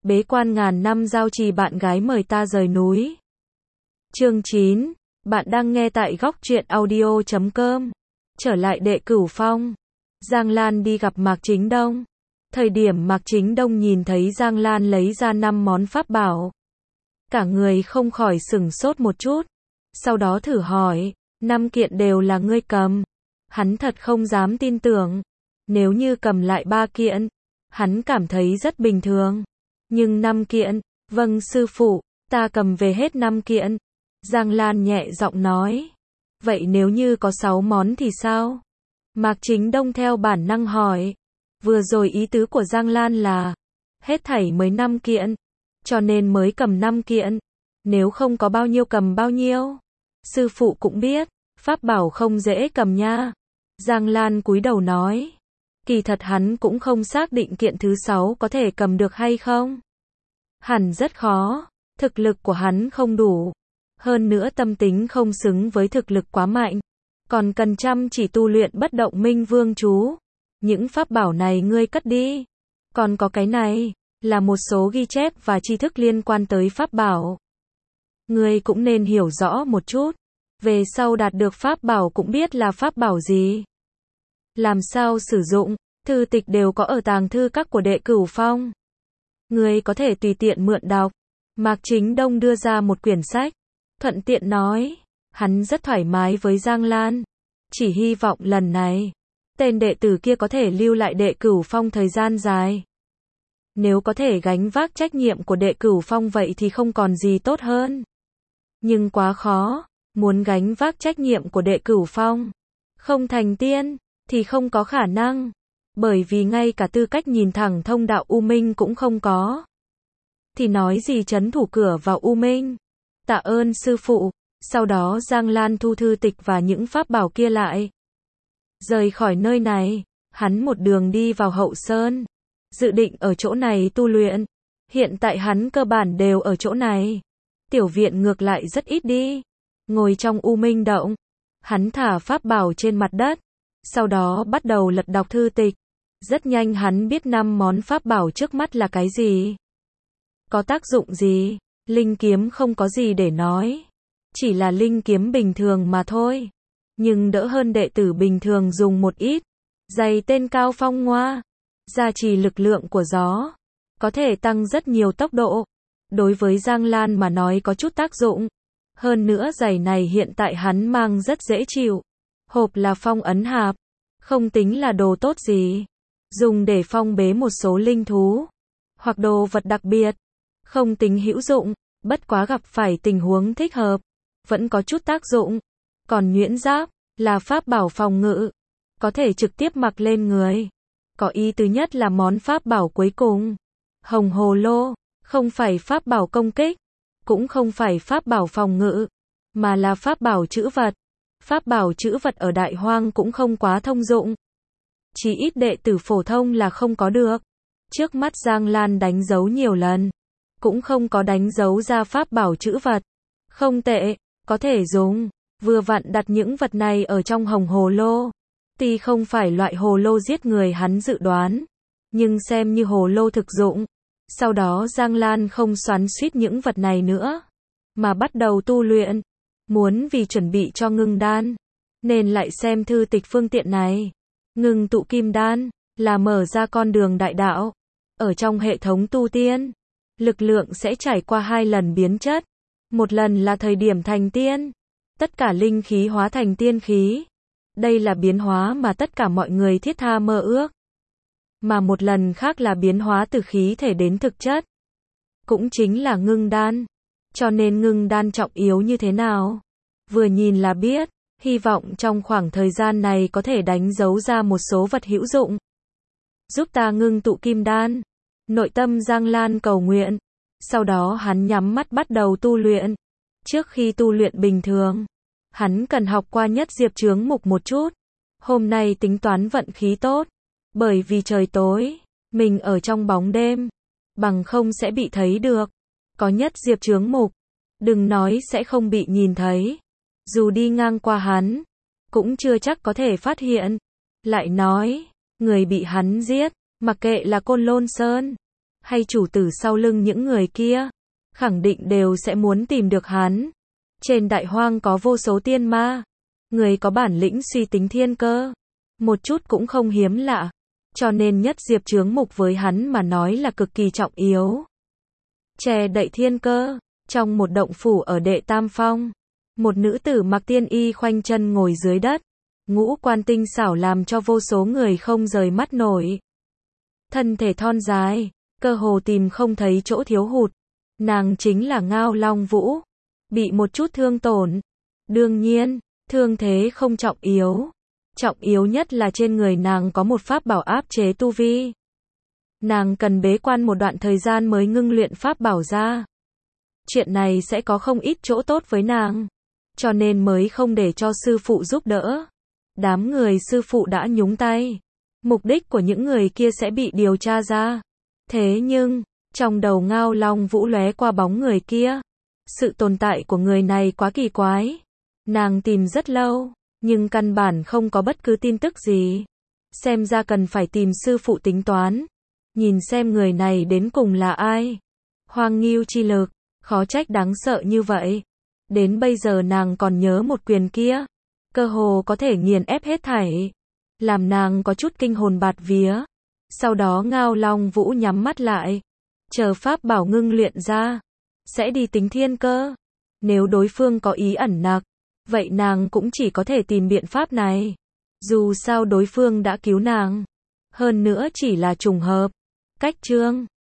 bế quan ngàn năm giao trì bạn gái mời ta rời núi. Chương 9, bạn đang nghe tại góc truyện audio.com. Trở lại Đệ Cửu Phong. Giang Lan đi gặp Mạc Chính Đông. Thời điểm Mạc Chính Đông nhìn thấy Giang Lan lấy ra 5 món pháp bảo, cả người không khỏi sửng sốt một chút. Sau đó thử hỏi, 5 kiện đều là ngươi cầm? Hắn thật không dám tin tưởng. Nếu như cầm lại 3 kiện, hắn cảm thấy rất bình thường. Nhưng 5 kiện, vâng sư phụ, ta cầm về hết 5 kiện. Giang Lan nhẹ giọng nói. Vậy nếu như có 6 món thì sao? Mạc Chính Đông theo bản năng hỏi. Vừa rồi ý tứ của Giang Lan là, hết thảy mới 5 kiện, cho nên mới cầm 5 kiện. Nếu không có bao nhiêu cầm bao nhiêu. Sư phụ cũng biết, pháp bảo không dễ cầm nha. Giang Lan cúi đầu nói. Kỳ thật hắn cũng không xác định kiện thứ 6 có thể cầm được hay không. Hẳn rất khó, thực lực của hắn không đủ. Hơn nữa tâm tính không xứng với thực lực quá mạnh. Còn cần chăm chỉ tu luyện bất động minh vương chú. Những pháp bảo này ngươi cất đi. Còn có cái này, là một số ghi chép và tri thức liên quan tới pháp bảo. Ngươi cũng nên hiểu rõ một chút. Về sau đạt được pháp bảo cũng biết là pháp bảo gì. Làm sao sử dụng, thư tịch đều có ở tàng thư các của Đệ Cửu Phong. Ngươi có thể tùy tiện mượn đọc. Mạc Chính Đông đưa ra một quyển sách, thuận tiện nói. Hắn rất thoải mái với Giang Lan. Chỉ hy vọng lần này, tên đệ tử kia có thể lưu lại Đệ Cửu Phong thời gian dài. Nếu có thể gánh vác trách nhiệm của Đệ Cửu Phong vậy thì không còn gì tốt hơn. Nhưng quá khó, muốn gánh vác trách nhiệm của Đệ Cửu Phong, không thành tiên, thì không có khả năng. Bởi vì ngay cả tư cách nhìn thẳng thông đạo U Minh cũng không có. Thì nói gì trấn thủ cửa vào U Minh. Tạ ơn sư phụ. Sau đó Giang Lan thu thư tịch và những pháp bảo kia lại. Rời khỏi nơi này, hắn một đường đi vào Hậu Sơn. Dự định ở chỗ này tu luyện. Hiện tại hắn cơ bản đều ở chỗ này. Tiểu viện ngược lại rất ít đi. Ngồi trong U Minh động, hắn thả pháp bảo trên mặt đất. Sau đó bắt đầu lật đọc thư tịch. Rất nhanh hắn biết 5 món pháp bảo trước mắt là cái gì. Có tác dụng gì? Linh kiếm không có gì để nói. Chỉ là linh kiếm bình thường mà thôi. Nhưng đỡ hơn đệ tử bình thường dùng một ít. Giày tên Cao Phong Ngoa. Gia trì lực lượng của gió. Có thể tăng rất nhiều tốc độ. Đối với Giang Lan mà nói có chút tác dụng. Hơn nữa giày này hiện tại hắn mang rất dễ chịu. Hộp là phong ấn hạp. Không tính là đồ tốt gì. Dùng để phong bế một số linh thú. Hoặc đồ vật đặc biệt. Không tính hữu dụng. Bất quá gặp phải tình huống thích hợp. Vẫn có chút tác dụng. Còn nhuyễn giáp, là pháp bảo phòng ngự. Có thể trực tiếp mặc lên người. Có ý tứ nhất là món pháp bảo cuối cùng. Hồng hồ lô, không phải pháp bảo công kích. Cũng không phải pháp bảo phòng ngự. Mà là pháp bảo trữ vật. Pháp bảo trữ vật ở Đại Hoang cũng không quá thông dụng. Chỉ ít đệ tử phổ thông là không có được. Trước mắt Giang Lan đánh dấu nhiều lần. Cũng không có đánh dấu ra pháp bảo trữ vật. Không tệ, có thể dùng. Vừa vặn đặt những vật này ở trong hồng hồ lô. Tuy không phải loại hồ lô giết người hắn dự đoán. Nhưng xem như hồ lô thực dụng. Sau đó Giang Lan không xoắn xuýt những vật này nữa. Mà bắt đầu tu luyện. Muốn vì chuẩn bị cho ngưng đan. Nên lại xem thư tịch phương tiện này. Ngưng tụ kim đan. Là mở ra con đường đại đạo. Ở trong hệ thống tu tiên. Lực lượng sẽ trải qua 2 lần biến chất. Một lần là thời điểm thành tiên. Tất cả linh khí hóa thành tiên khí. Đây là biến hóa mà tất cả mọi người thiết tha mơ ước. Mà một lần khác là biến hóa từ khí thể đến thực chất. Cũng chính là ngưng đan. Cho nên ngưng đan trọng yếu như thế nào? Vừa nhìn là biết. Hy vọng trong khoảng thời gian này có thể đánh dấu ra một số vật hữu dụng. Giúp ta ngưng tụ kim đan. Nội tâm Giang Lan cầu nguyện. Sau đó hắn nhắm mắt bắt đầu tu luyện. Trước khi tu luyện bình thường, hắn cần học qua nhất diệp chướng mục một chút. Hôm nay tính toán vận khí tốt. Bởi vì trời tối, mình ở trong bóng đêm. Bằng không sẽ bị thấy được. Có nhất diệp chướng mục. Đừng nói sẽ không bị nhìn thấy. Dù đi ngang qua hắn, cũng chưa chắc có thể phát hiện. Lại nói, người bị hắn giết, mặc kệ là Côn Lôn Sơn, hay chủ tử sau lưng những người kia, khẳng định đều sẽ muốn tìm được hắn. Trên đại hoang có vô số tiên ma, người có bản lĩnh suy tính thiên cơ, một chút cũng không hiếm lạ, cho nên nhất diệp chướng mục với hắn mà nói là cực kỳ trọng yếu. Che đậy thiên cơ, trong một động phủ ở Đệ Tam Phong, một nữ tử mặc tiên y khoanh chân ngồi dưới đất, ngũ quan tinh xảo làm cho vô số người không rời mắt nổi. Thân thể thon dài, cơ hồ tìm không thấy chỗ thiếu hụt, nàng chính là Ngao Long Vũ, bị một chút thương tổn. Đương nhiên, thương thế không trọng yếu nhất là trên người nàng có một pháp bảo áp chế tu vi. Nàng cần bế quan một đoạn thời gian mới ngưng luyện pháp bảo ra. Chuyện này sẽ có không ít chỗ tốt với nàng, cho nên mới không để cho sư phụ giúp đỡ. Đám người sư phụ đã nhúng tay, mục đích của những người kia sẽ bị điều tra ra. Thế nhưng, trong đầu Ngao Long Vũ lóe qua bóng người kia. Sự tồn tại của người này quá kỳ quái. Nàng tìm rất lâu, nhưng căn bản không có bất cứ tin tức gì. Xem ra cần phải tìm sư phụ tính toán. Nhìn xem người này đến cùng là ai. Hoang Ngưu chi lực, khó trách đáng sợ như vậy. Đến bây giờ nàng còn nhớ một quyền kia, cơ hồ có thể nghiền ép hết thảy, làm nàng có chút kinh hồn bạt vía. Sau đó Ngao Long Vũ nhắm mắt lại, chờ pháp bảo ngưng luyện ra, sẽ đi tính thiên cơ. Nếu đối phương có ý ẩn nặc, vậy nàng cũng chỉ có thể tìm biện pháp này. Dù sao đối phương đã cứu nàng, hơn nữa chỉ là trùng hợp. Cách chương